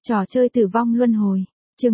Trò chơi tử vong luân hồi. Chương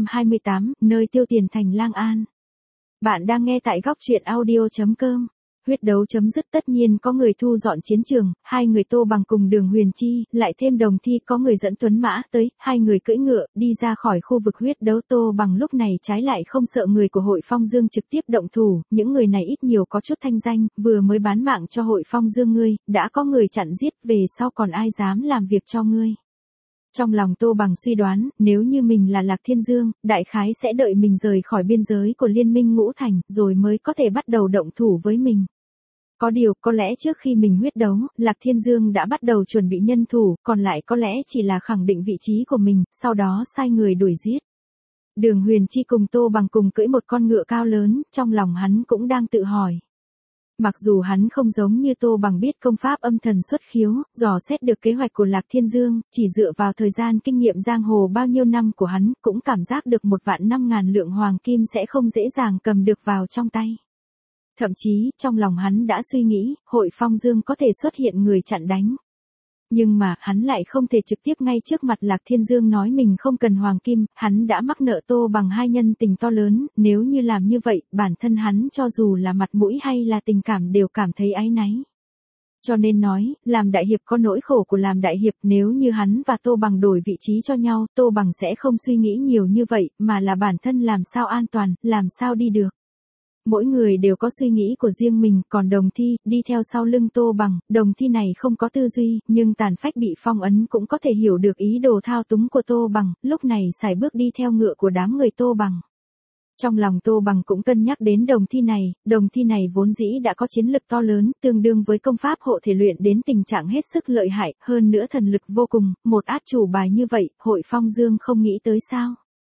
228, nơi tiêu tiền thành Lang An. Bạn đang nghe tại góc truyện audio.com. Huyết đấu chấm dứt, tất nhiên có người thu dọn chiến trường, hai người Tô Bằng cùng Đường Huyền Chi, lại thêm Đồng Thi, có người dẫn tuấn mã tới, hai người cưỡi ngựa, đi ra khỏi khu vực huyết đấu. Tô Bằng lúc này trái lại không sợ người của Hội Phong Dương trực tiếp động thủ, những người này ít nhiều có chút thanh danh, vừa mới bán mạng cho Hội Phong Dương ngươi, đã có người chặn giết, về sau còn ai dám làm việc cho ngươi. Trong lòng Tô Bằng suy đoán, nếu như mình là Lạc Thiên Dương, đại khái sẽ đợi mình rời khỏi biên giới của Liên minh Ngũ Thành, rồi mới có thể bắt đầu động thủ với mình. Có điều, có lẽ trước khi mình huyết đấu, Lạc Thiên Dương đã bắt đầu chuẩn bị nhân thủ, còn lại có lẽ chỉ là khẳng định vị trí của mình, sau đó sai người đuổi giết. Đường Huyền Chi cùng Tô Bằng cùng cưỡi một con ngựa cao lớn, trong lòng hắn cũng đang tự hỏi. Mặc dù hắn không giống như Tô Bằng biết công pháp âm thần xuất khiếu, dò xét được kế hoạch của Lạc Thiên Dương, chỉ dựa vào thời gian kinh nghiệm giang hồ bao nhiêu năm của hắn, cũng cảm giác được 1.500.000 lượng hoàng kim sẽ không dễ dàng cầm được vào trong tay. Thậm chí, trong lòng hắn đã suy nghĩ, Hội Phong Dương có thể xuất hiện người chặn đánh. Nhưng mà, hắn lại không thể trực tiếp ngay trước mặt Lạc Thiên Dương nói mình không cần hoàng kim, hắn đã mắc nợ Tô Bằng hai nhân tình to lớn, nếu như làm như vậy, bản thân hắn cho dù là mặt mũi hay là tình cảm đều cảm thấy áy náy. Cho nên nói, làm đại hiệp có nỗi khổ của làm đại hiệp, nếu như hắn và Tô Bằng đổi vị trí cho nhau, Tô Bằng sẽ không suy nghĩ nhiều như vậy, mà là bản thân làm sao an toàn, làm sao đi được. Mỗi người đều có suy nghĩ của riêng mình, còn Đồng Thi, đi theo sau lưng Tô Bằng, Đồng Thi này không có tư duy, nhưng tàn phách bị phong ấn cũng có thể hiểu được ý đồ thao túng của Tô Bằng, lúc này sải bước đi theo ngựa của đám người Tô Bằng. Trong lòng Tô Bằng cũng cân nhắc đến Đồng Thi này vốn dĩ đã có chiến lực to lớn, tương đương với công pháp hộ thể luyện đến tình trạng hết sức lợi hại, hơn nữa thần lực vô cùng, một át chủ bài như vậy, Hội Phong Dương không nghĩ tới sao.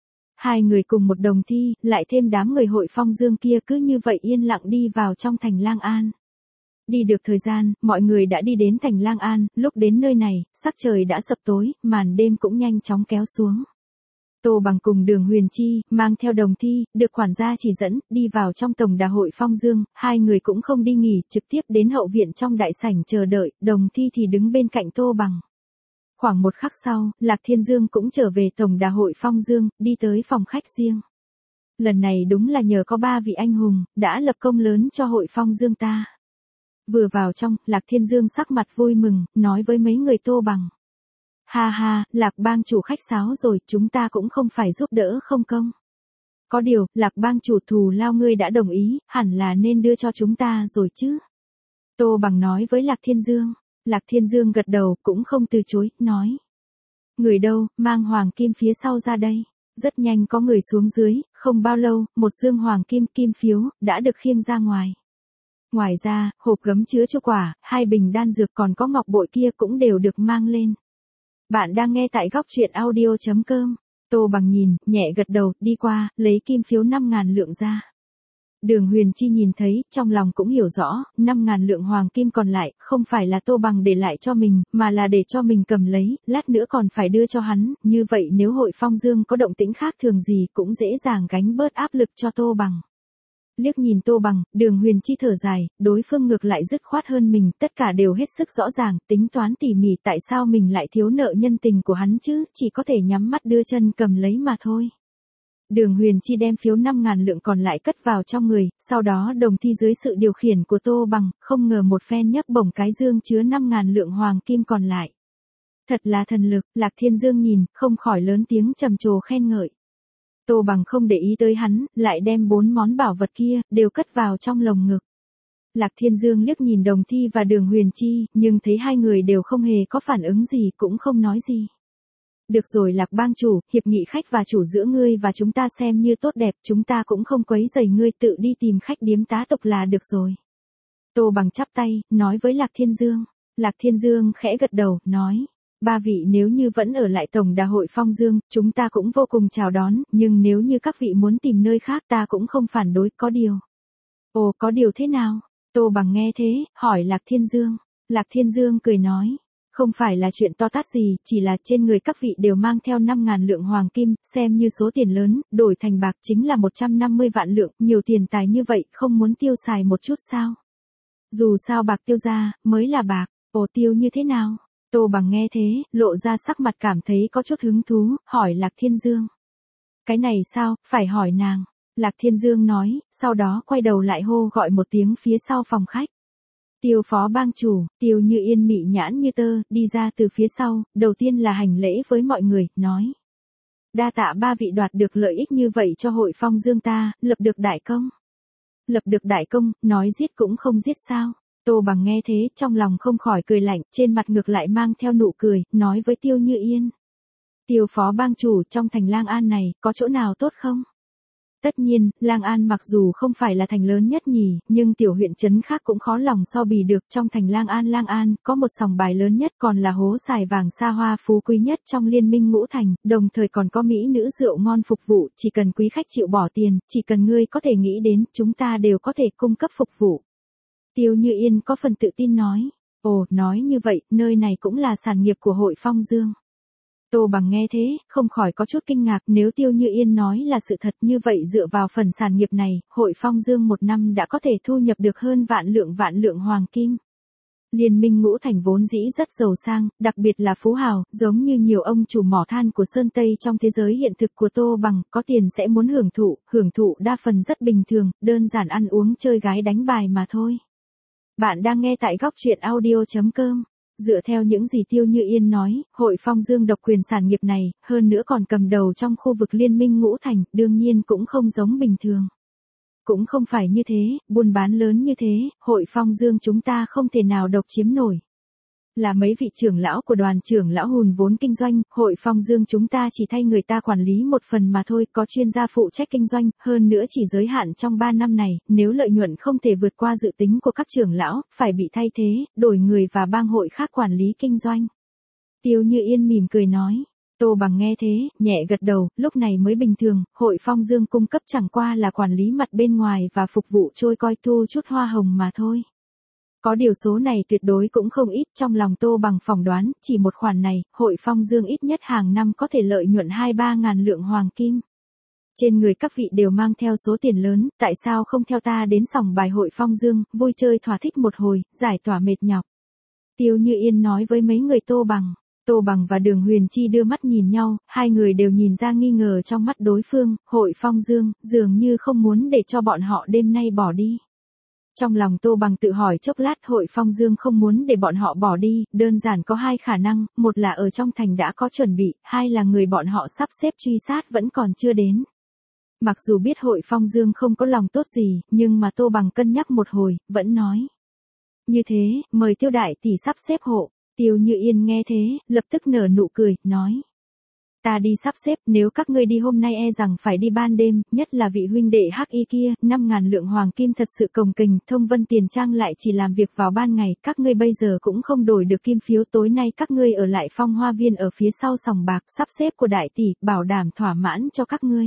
Hai người cùng một Đồng Thi, lại thêm đám người Hội Phong Dương kia cứ như vậy yên lặng đi vào trong thành Lang An. Đi được thời gian, mọi người đã đi đến thành Lang An, lúc đến nơi này, sắc trời đã sập tối, màn đêm cũng nhanh chóng kéo xuống. Tô Bằng cùng Đường Huyền Chi, mang theo Đồng Thi, được quản gia chỉ dẫn, đi vào trong tổng đà Hội Phong Dương, hai người cũng không đi nghỉ, trực tiếp đến hậu viện trong đại sảnh chờ đợi, Đồng Thi thì đứng bên cạnh Tô Bằng. Khoảng một khắc sau, Lạc Thiên Dương cũng trở về tổng đà Hội Phong Dương, đi tới phòng khách riêng. Lần này đúng là nhờ có ba vị anh hùng, đã lập công lớn cho Hội Phong Dương ta. Vừa vào trong, Lạc Thiên Dương sắc mặt vui mừng, nói với mấy người Tô Bằng. Ha ha, Lạc bang chủ khách sáo rồi, chúng ta cũng không phải giúp đỡ không công. Có điều, Lạc bang chủ thù lao ngươi đã đồng ý, hẳn là nên đưa cho chúng ta rồi chứ. Tô Bằng nói với Lạc Thiên Dương. Lạc Thiên Dương gật đầu, cũng không từ chối, nói. Người đâu, mang hoàng kim phía sau ra đây. Rất nhanh có người xuống dưới, không bao lâu, một dương hoàng kim phiếu, đã được khiêng ra ngoài. Ngoài ra, hộp gấm chứa chu quả, 2 bình đan dược còn có ngọc bội kia cũng đều được mang lên. Bạn đang nghe tại góc truyện audio.com. Tô Bằng nhìn, nhẹ gật đầu, đi qua, lấy kim phiếu 5.000 lượng ra. Đường Huyền Chi nhìn thấy, trong lòng cũng hiểu rõ, 5.000 lượng hoàng kim còn lại, không phải là Tô Bằng để lại cho mình, mà là để cho mình cầm lấy, lát nữa còn phải đưa cho hắn, như vậy nếu Hội Phong Dương có động tĩnh khác thường gì cũng dễ dàng gánh bớt áp lực cho Tô Bằng. Liếc nhìn Tô Bằng, Đường Huyền Chi thở dài, đối phương ngược lại dứt khoát hơn mình, tất cả đều hết sức rõ ràng, tính toán tỉ mỉ tại sao mình lại thiếu nợ nhân tình của hắn chứ, chỉ có thể nhắm mắt đưa chân cầm lấy mà thôi. Đường Huyền Chi đem phiếu 5.000 lượng còn lại cất vào trong người, sau đó Đồng Thi dưới sự điều khiển của Tô Bằng, không ngờ một phen nhấc bổng cái dương chứa 5.000 lượng hoàng kim còn lại. Thật là thần lực, Lạc Thiên Dương nhìn, không khỏi lớn tiếng trầm trồ khen ngợi. Tô Bằng không để ý tới hắn, lại đem 4 món bảo vật kia, đều cất vào trong lồng ngực. Lạc Thiên Dương liếc nhìn Đồng Thi và Đường Huyền Chi, nhưng thấy hai người đều không hề có phản ứng gì, cũng không nói gì. Được rồi Lạc bang chủ, hiệp nghị khách và chủ giữa ngươi và chúng ta xem như tốt đẹp, chúng ta cũng không quấy rầy ngươi, tự đi tìm khách điếm tá tộc là được rồi. Tô Bằng chắp tay, nói với Lạc Thiên Dương. Lạc Thiên Dương khẽ gật đầu, nói. Ba vị nếu như vẫn ở lại tổng đà Hội Phong Dương, chúng ta cũng vô cùng chào đón, nhưng nếu như các vị muốn tìm nơi khác ta cũng không phản đối, có điều. Ồ, có điều thế nào? Tô Bằng nghe thế, hỏi Lạc Thiên Dương. Lạc Thiên Dương cười nói. Không phải là chuyện to tát gì, chỉ là trên người các vị đều mang theo 5.000 lượng hoàng kim, xem như số tiền lớn, đổi thành bạc chính là 150 vạn lượng, nhiều tiền tài như vậy, không muốn tiêu xài một chút sao? Dù sao bạc tiêu ra, mới là bạc, ồ tiêu như thế nào? Tô Bằng nghe thế, lộ ra sắc mặt cảm thấy có chút hứng thú, hỏi Lạc Thiên Dương. Cái này sao, phải hỏi nàng. Lạc Thiên Dương nói, sau đó quay đầu lại hô gọi một tiếng phía sau phòng khách. Tiêu phó bang chủ, Tiêu Như Yên mị nhãn như tơ, đi ra từ phía sau, đầu tiên là hành lễ với mọi người, nói. Đa tạ ba vị đoạt được lợi ích như vậy cho hội Phong Dương ta, lập được đại công. Lập được đại công, nói giết cũng không giết sao. Tô Bằng nghe thế, trong lòng không khỏi cười lạnh, trên mặt ngược lại mang theo nụ cười, nói với Tiêu Như Yên. Tiêu phó bang chủ, trong thành Lang An này, có chỗ nào tốt không? Tất nhiên, Lang An mặc dù không phải là thành lớn nhất nhì, nhưng tiểu huyện trấn khác cũng khó lòng so bì được. Trong thành Lang An, có một sòng bài lớn nhất, còn là hố xài vàng xa hoa phú quý nhất trong liên minh ngũ thành, đồng thời còn có mỹ nữ rượu ngon phục vụ, chỉ cần quý khách chịu bỏ tiền, chỉ cần ngươi có thể nghĩ đến, chúng ta đều có thể cung cấp phục vụ. Tiêu Như Yên có phần tự tin nói, ồ, nói như vậy, nơi này cũng là sản nghiệp của hội Phong Dương. Tô Bằng nghe thế, không khỏi có chút kinh ngạc, nếu Tiêu Như Yên nói là sự thật như vậy dựa vào phần sản nghiệp này, hội Phong Dương một năm đã có thể thu nhập được hơn vạn lượng hoàng kim. Liên minh ngũ thành vốn dĩ rất giàu sang, đặc biệt là phú hào, giống như nhiều ông chủ mỏ than của Sơn Tây trong thế giới hiện thực của Tô Bằng, có tiền sẽ muốn hưởng thụ đa phần rất bình thường, đơn giản ăn uống chơi gái đánh bài mà thôi. Bạn đang nghe tại góc truyện audio.com. Dựa theo những gì Tiêu Như Yên nói, hội Phong Dương độc quyền sản nghiệp này, hơn nữa còn cầm đầu trong khu vực liên minh ngũ thành, đương nhiên cũng không giống bình thường. Cũng không phải như thế, buôn bán lớn như thế, hội Phong Dương chúng ta không thể nào độc chiếm nổi. Là mấy vị trưởng lão của đoàn trưởng lão hùn vốn kinh doanh, hội Phong Dương chúng ta chỉ thay người ta quản lý một phần mà thôi, có chuyên gia phụ trách kinh doanh, hơn nữa chỉ giới hạn trong 3 năm này, nếu lợi nhuận không thể vượt qua dự tính của các trưởng lão, phải bị thay thế, đổi người và bang hội khác quản lý kinh doanh. Tiêu Như Yên mỉm cười nói. Tô Bằng nghe thế, nhẹ gật đầu, lúc này mới bình thường, hội Phong Dương cung cấp chẳng qua là quản lý mặt bên ngoài và phục vụ trôi coi thu chút hoa hồng mà thôi. Có điều số này tuyệt đối cũng không ít, trong lòng Tô Bằng phỏng đoán, chỉ một khoản này, hội Phong Dương ít nhất hàng năm có thể lợi nhuận 2-3 ngàn lượng hoàng kim. Trên người các vị đều mang theo số tiền lớn, tại sao không theo ta đến sòng bài hội Phong Dương, vui chơi thỏa thích một hồi, giải tỏa mệt nhọc. Tiêu Như Yên nói với mấy người Tô Bằng. Tô Bằng và Đường Huyền Chi đưa mắt nhìn nhau, hai người đều nhìn ra nghi ngờ trong mắt đối phương, hội Phong Dương, dường như không muốn để cho bọn họ đêm nay bỏ đi. Trong lòng Tô Bằng tự hỏi chốc lát, hội Phong Dương không muốn để bọn họ bỏ đi, đơn giản có hai khả năng, một là ở trong thành đã có chuẩn bị, hai là người bọn họ sắp xếp truy sát vẫn còn chưa đến. Mặc dù biết hội Phong Dương không có lòng tốt gì, nhưng mà Tô Bằng cân nhắc một hồi, vẫn nói. Như thế, mời Tiêu đại tỷ sắp xếp hộ. Tiêu Như Yên nghe thế, lập tức nở nụ cười, nói. Ta đi sắp xếp, nếu các ngươi đi hôm nay e rằng phải đi ban đêm, nhất là vị huynh đệ hắc y kia, 5.000 lượng hoàng kim thật sự cồng kềnh, thông vân tiền trang lại chỉ làm việc vào ban ngày, các ngươi bây giờ cũng không đổi được kim phiếu, tối nay các ngươi ở lại Phong Hoa Viên ở phía sau sòng bạc, sắp xếp của đại tỷ, bảo đảm thỏa mãn cho các ngươi.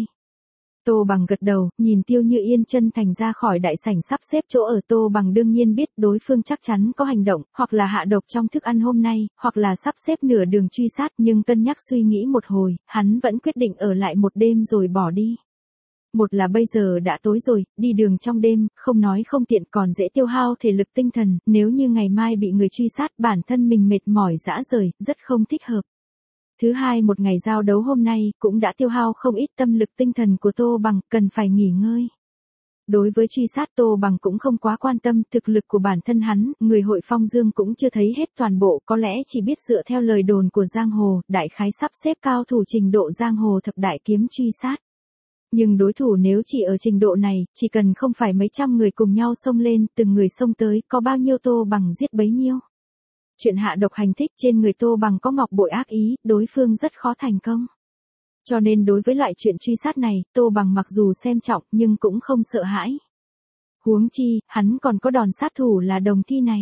Tô Bằng gật đầu, nhìn Tiêu Như Yên chân thành ra khỏi đại sảnh sắp xếp chỗ ở. Tô Bằng đương nhiên biết đối phương chắc chắn có hành động, hoặc là hạ độc trong thức ăn hôm nay, hoặc là sắp xếp nửa đường truy sát, nhưng cân nhắc suy nghĩ một hồi, hắn vẫn quyết định ở lại một đêm rồi bỏ đi. Một là bây giờ đã tối rồi, đi đường trong đêm, không nói không tiện còn dễ tiêu hao thể lực tinh thần, nếu như ngày mai bị người truy sát bản thân mình mệt mỏi rã rời, rất không thích hợp. Thứ hai, một ngày giao đấu hôm nay cũng đã tiêu hao không ít tâm lực tinh thần của Tô Bằng, cần phải nghỉ ngơi. Đối với truy sát Tô Bằng cũng không quá quan tâm, thực lực của bản thân hắn, người hội Phong Dương cũng chưa thấy hết toàn bộ, có lẽ chỉ biết dựa theo lời đồn của giang hồ, đại khái sắp xếp cao thủ trình độ giang hồ thập đại kiếm truy sát. Nhưng đối thủ nếu chỉ ở trình độ này, chỉ cần không phải mấy trăm người cùng nhau xông lên, từng người xông tới, có bao nhiêu Tô Bằng giết bấy nhiêu. Chuyện hạ độc hành thích trên người Tô Bằng có ngọc bội ác ý, đối phương rất khó thành công. Cho nên đối với loại chuyện truy sát này, Tô Bằng mặc dù xem trọng nhưng cũng không sợ hãi. Huống chi, hắn còn có đòn sát thủ là đồng thi này.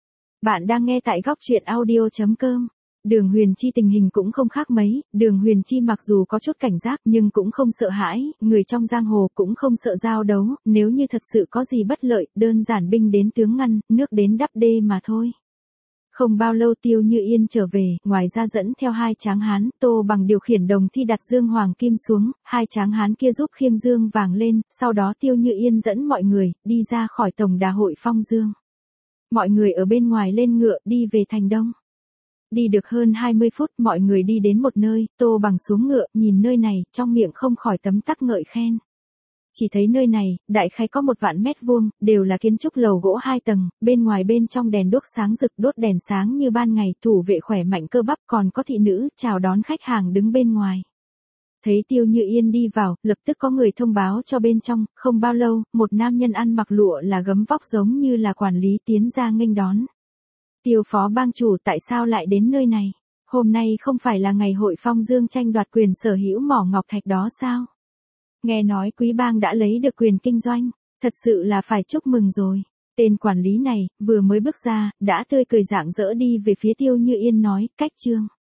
Bạn đang nghe tại góc truyện audio.com. Đường Huyền Chi tình hình cũng không khác mấy, Đường Huyền Chi mặc dù có chút cảnh giác nhưng cũng không sợ hãi, người trong giang hồ cũng không sợ giao đấu, nếu như thật sự có gì bất lợi, đơn giản binh đến tướng ngăn, nước đến đắp đê mà thôi. Không bao lâu Tiêu Như Yên trở về, ngoài ra dẫn theo hai tráng hán, Tô Bằng điều khiển đồng thi đặt dương hoàng kim xuống, hai tráng hán kia giúp khiêng dương vàng lên, sau đó Tiêu Như Yên dẫn mọi người, đi ra khỏi tổng đà hội Phong Dương. Mọi người ở bên ngoài lên ngựa, đi về thành đông. Đi được hơn 20 phút mọi người đi đến một nơi, Tô Bằng xuống ngựa, nhìn nơi này, trong miệng không khỏi tấm tắc ngợi khen. Chỉ thấy nơi này, đại khái có 1 vạn mét vuông, đều là kiến trúc lầu gỗ 2 tầng, bên ngoài bên trong đèn đuốc sáng rực, đốt đèn sáng như ban ngày, thủ vệ khỏe mạnh cơ bắp, còn có thị nữ chào đón khách hàng đứng bên ngoài. Thấy Tiêu Như Yên đi vào, lập tức có người thông báo cho bên trong, không bao lâu, một nam nhân ăn mặc lụa là gấm vóc giống như là quản lý tiến ra nghênh đón. Tiêu phó bang chủ, tại sao lại đến nơi này? Hôm nay không phải là ngày hội phong dương tranh đoạt quyền sở hữu mỏ ngọc thạch đó sao? Nghe nói quý bang đã lấy được quyền kinh doanh, thật sự là phải chúc mừng rồi. Tên quản lý này, vừa mới bước ra, đã tươi cười rạng rỡ đi về phía Tiêu Như Yên nói, cách trương.